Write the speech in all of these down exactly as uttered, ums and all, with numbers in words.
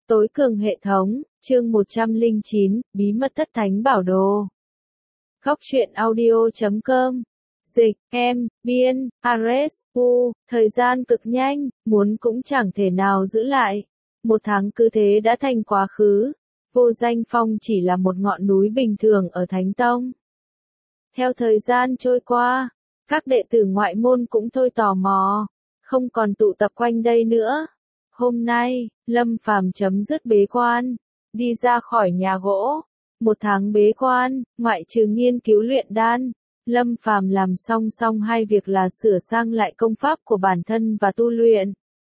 Tối cường hệ thống, chương một trăm lẻ chín, bí mật thất thánh bảo đồ. Góc truyện audio chấm com. Dịch, em, biên, Ares, U, thời gian cực nhanh, muốn cũng chẳng thể nào giữ lại. Một tháng cứ thế đã thành quá khứ. Vô Danh Phong chỉ là một ngọn núi bình thường ở Thánh Tông. Theo thời gian trôi qua, các đệ tử ngoại môn cũng thôi tò mò, không còn tụ tập quanh đây nữa. Hôm nay, Lâm Phàm chấm dứt bế quan, đi ra khỏi nhà gỗ. Một tháng bế quan, ngoại trừ nghiên cứu luyện đan, Lâm Phàm làm song song hai việc là sửa sang lại công pháp của bản thân và tu luyện.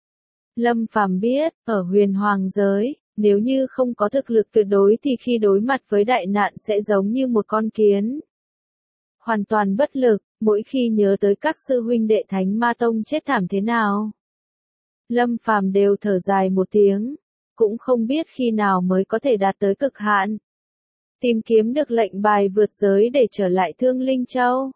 Lâm Phàm biết, ở huyền hoàng giới, nếu như không có thực lực tuyệt đối thì khi đối mặt với đại nạn sẽ giống như một con kiến. Hoàn toàn bất lực, mỗi khi nhớ tới các sư huynh đệ Thánh Ma Tông chết thảm thế nào. Lâm Phàm đều thở dài một tiếng, cũng không biết khi nào mới có thể đạt tới cực hạn. Tìm kiếm được lệnh bài vượt giới để trở lại Thương Linh Châu.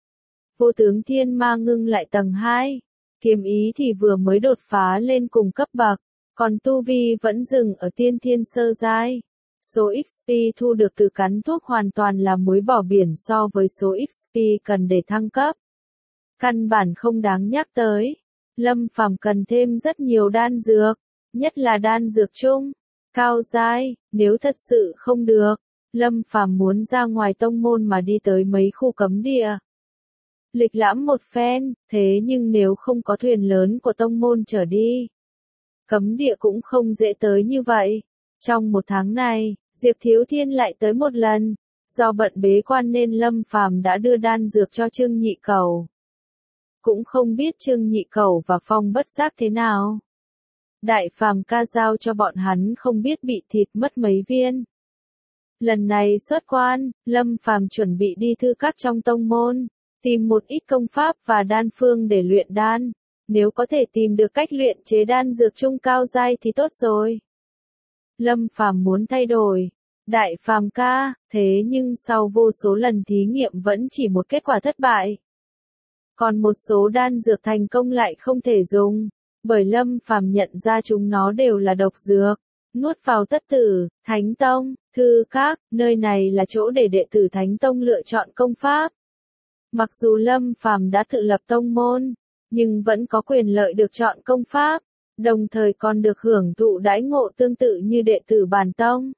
Vô tướng thiên ma ngưng lại tầng hai, kiếm ý thì vừa mới đột phá lên cùng cấp bậc, còn tu vi vẫn dừng ở tiên thiên sơ giai. Số ích pê thu được từ cắn thuốc hoàn toàn là muối bỏ biển so với số ích pê cần để thăng cấp. Căn bản không đáng nhắc tới. Lâm Phàm cần thêm rất nhiều đan dược, nhất là đan dược chung, cao giai, nếu thật sự không được, Lâm Phàm muốn ra ngoài tông môn mà đi tới mấy khu cấm địa. Lịch lãm một phen, thế nhưng nếu không có thuyền lớn của tông môn chở đi, cấm địa cũng không dễ tới như vậy. Trong một tháng này, Diệp Thiếu Thiên lại tới một lần, do bận bế quan nên Lâm Phàm đã đưa đan dược cho Trương Nhị Cẩu. Cũng không biết Trương Nhị Cẩu và Phong Bất Giác thế nào. Đại Phàm ca giao cho bọn hắn không biết bị thịt mất mấy viên. Lần này xuất quan, Lâm Phàm chuẩn bị đi thư các trong tông môn, tìm một ít công pháp và đan phương để luyện đan. Nếu có thể tìm được cách luyện chế đan dược trung cao giai thì tốt rồi. Lâm Phàm muốn thay đổi. Đại Phàm ca, thế nhưng sau vô số lần thí nghiệm vẫn chỉ một kết quả thất bại. Còn một số đan dược thành công lại không thể dùng, bởi Lâm Phàm nhận ra chúng nó đều là độc dược. Nuốt vào tất tử, Thánh Tông, thư các, nơi này là chỗ để đệ tử Thánh Tông lựa chọn công pháp. Mặc dù Lâm Phàm đã tự lập tông môn, nhưng vẫn có quyền lợi được chọn công pháp, đồng thời còn được hưởng thụ đãi ngộ tương tự như đệ tử bản tông.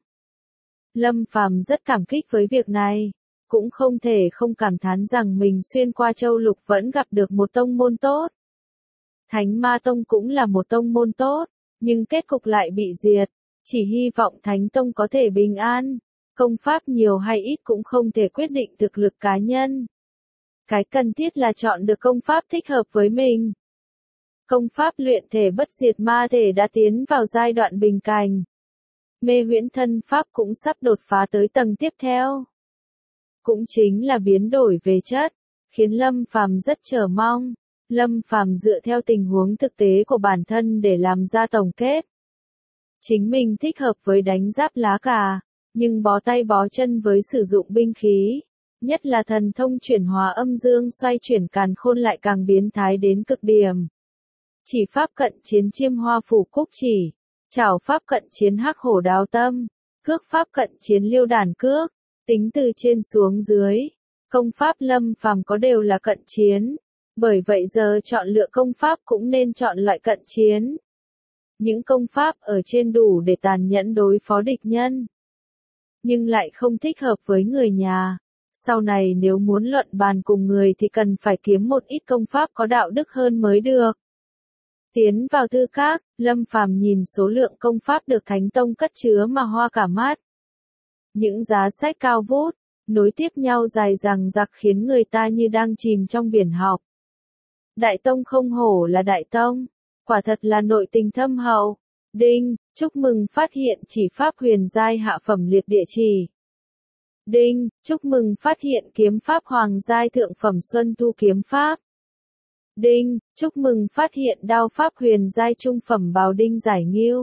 Lâm Phàm rất cảm kích với việc này. Cũng không thể không cảm thán rằng mình xuyên qua châu lục vẫn gặp được một tông môn tốt. Thánh Ma Tông cũng là một tông môn tốt, nhưng kết cục lại bị diệt. Chỉ hy vọng Thánh Tông có thể bình an. Công pháp nhiều hay ít cũng không thể quyết định thực lực cá nhân. Cái cần thiết là chọn được công pháp thích hợp với mình. Công pháp luyện thể bất diệt ma thể đã tiến vào giai đoạn bình cảnh. Mê huyễn thân pháp cũng sắp đột phá tới tầng tiếp theo. Cũng chính là biến đổi về chất, khiến Lâm Phàm rất chờ mong. Lâm Phàm dựa theo tình huống thực tế của bản thân để làm ra tổng kết. Chính mình thích hợp với đánh giáp lá cà, nhưng bó tay bó chân với sử dụng binh khí, nhất là thần thông chuyển hóa âm dương xoay chuyển càn khôn lại càng biến thái đến cực điểm. Chỉ pháp cận chiến chiêm hoa phủ cúc chỉ, trảo pháp cận chiến hắc hổ đao tâm, cước pháp cận chiến liêu đàn cước. Tính từ trên xuống dưới, công pháp Lâm Phàm có đều là cận chiến, bởi vậy giờ chọn lựa công pháp cũng nên chọn loại cận chiến. Những công pháp ở trên đủ để tàn nhẫn đối phó địch nhân, nhưng lại không thích hợp với người nhà. Sau này nếu muốn luận bàn cùng người thì cần phải kiếm một ít công pháp có đạo đức hơn mới được. Tiến vào thư các, Lâm Phàm nhìn số lượng công pháp được Thánh Tông cất chứa mà hoa cả mắt. Những giá sách cao vút, nối tiếp nhau dài dằng dặc khiến người ta như đang chìm trong biển học. Đại Tông không hổ là Đại Tông, quả thật là nội tình thâm hậu. Đinh, chúc mừng phát hiện chỉ pháp huyền giai hạ phẩm liệt địa chỉ. Đinh, chúc mừng phát hiện kiếm pháp hoàng giai thượng phẩm xuân thu kiếm pháp. Đinh, chúc mừng phát hiện đao pháp huyền giai trung phẩm bào đinh giải nghiêu.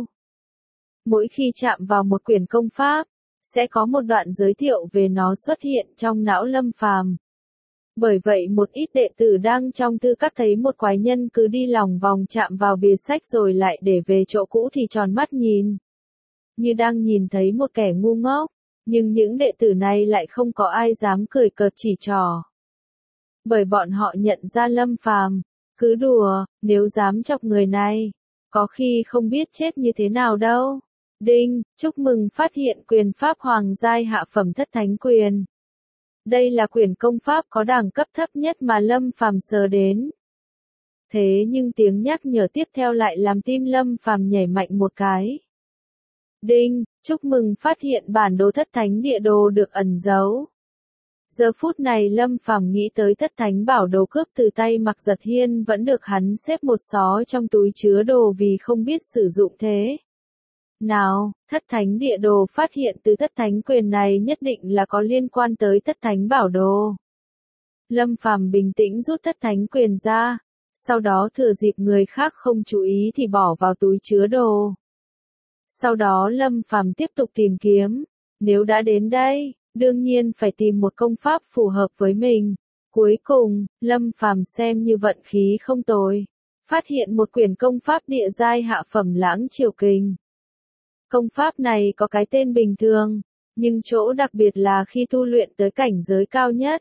Mỗi khi chạm vào một quyển công pháp, sẽ có một đoạn giới thiệu về nó xuất hiện trong não Lâm Phàm. Bởi vậy một ít đệ tử đang trong thư các thấy một quái nhân cứ đi lòng vòng chạm vào bìa sách rồi lại để về chỗ cũ thì tròn mắt nhìn. như đang nhìn thấy một kẻ ngu ngốc, nhưng những đệ tử này lại không có ai dám cười cợt chỉ trỏ. Bởi bọn họ nhận ra Lâm Phàm, cứ đùa, nếu dám chọc người này, có khi không biết chết như thế nào đâu. Đinh, chúc mừng phát hiện quyền pháp hoàng giai hạ phẩm thất thánh quyền. Đây là quyền công pháp có đẳng cấp thấp nhất mà Lâm Phàm sờ đến. Thế nhưng tiếng nhắc nhở tiếp theo lại làm tim Lâm Phàm nhảy mạnh một cái. Đinh, chúc mừng phát hiện bản đồ thất thánh địa đồ được ẩn giấu. Giờ phút này Lâm Phàm nghĩ tới thất thánh bảo đồ cướp từ tay Mạc Giật Hiên vẫn được hắn xếp một xó trong túi chứa đồ vì không biết sử dụng thế. Nào, thất thánh địa đồ phát hiện từ thất thánh quyền này nhất định là có liên quan tới thất thánh bảo đồ. Lâm Phàm bình tĩnh rút thất thánh quyền ra, sau đó thừa dịp người khác không chú ý thì bỏ vào túi chứa đồ. Sau đó Lâm Phàm tiếp tục tìm kiếm, nếu đã đến đây, đương nhiên phải tìm một công pháp phù hợp với mình. Cuối cùng, Lâm Phàm xem như vận khí không tồi, phát hiện một quyển công pháp địa giai hạ phẩm Lãng Triều Kình. Công pháp này có cái tên bình thường, nhưng chỗ đặc biệt là khi tu luyện tới cảnh giới cao nhất,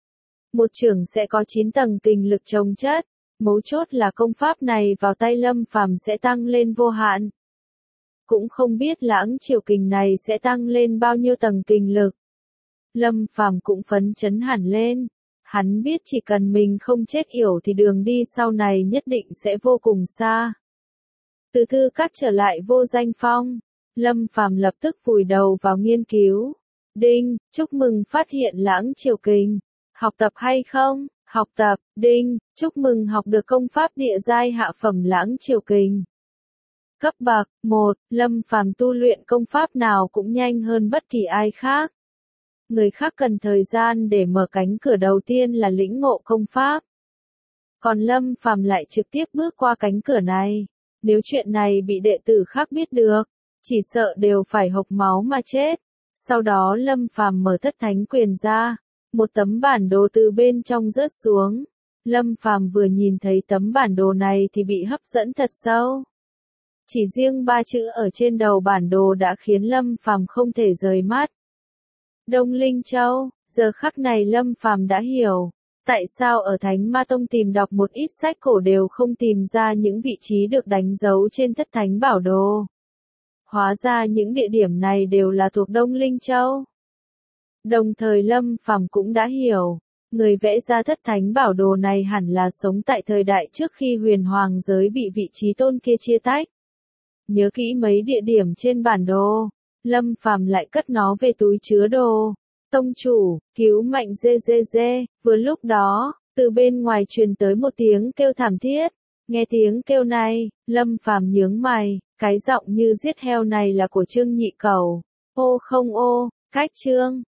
một chưởng sẽ có chín tầng kình lực chồng chất, mấu chốt là công pháp này vào tay Lâm Phàm sẽ tăng lên vô hạn. Cũng không biết Lãng Triều Kình này sẽ tăng lên bao nhiêu tầng kình lực. Lâm Phàm cũng phấn chấn hẳn lên, hắn biết chỉ cần mình không chết yểu thì đường đi sau này nhất định sẽ vô cùng xa. Từ thư các trở lại Vô Danh Phong, Lâm Phàm lập tức vùi đầu vào nghiên cứu. Đinh, chúc mừng phát hiện Lãng Triều Kình. Học tập hay không? Học tập. Đinh, chúc mừng học được công pháp địa giai hạ phẩm Lãng Triều Kình. Cấp bậc một, Lâm Phàm tu luyện công pháp nào cũng nhanh hơn bất kỳ ai khác. Người khác cần thời gian để mở cánh cửa đầu tiên là lĩnh ngộ công pháp. Còn Lâm Phàm lại trực tiếp bước qua cánh cửa này. Nếu chuyện này bị đệ tử khác biết được, chỉ sợ đều phải hộc máu mà chết. Sau đó Lâm Phàm mở thất thánh quyền ra, một tấm bản đồ từ bên trong rớt xuống. Lâm Phàm vừa nhìn thấy tấm bản đồ này thì bị hấp dẫn thật sâu. Chỉ riêng ba chữ ở trên đầu bản đồ đã khiến Lâm Phàm không thể rời mắt. Đông Linh Châu, giờ khắc này Lâm Phàm đã hiểu, tại sao ở Thánh Ma Tông tìm đọc một ít sách cổ đều không tìm ra những vị trí được đánh dấu trên thất thánh bảo đồ. Hóa ra những địa điểm này đều là thuộc Đông Linh Châu. Đồng thời Lâm Phàm cũng đã hiểu, người vẽ ra thất thánh bảo đồ này hẳn là sống tại thời đại trước khi huyền hoàng giới bị vị trí tôn kia chia tách. Nhớ kỹ mấy địa điểm trên bản đồ, Lâm Phàm lại cất nó về túi chứa đồ. Tông chủ, cứu mạnh dê dê dê, vừa lúc đó, từ bên ngoài truyền tới một tiếng kêu thảm thiết. Nghe tiếng kêu này, Lâm Phàm nhướng mày, cái giọng như giết heo này là của Trương Nhị Cẩu. Ô không ô, cách Trương,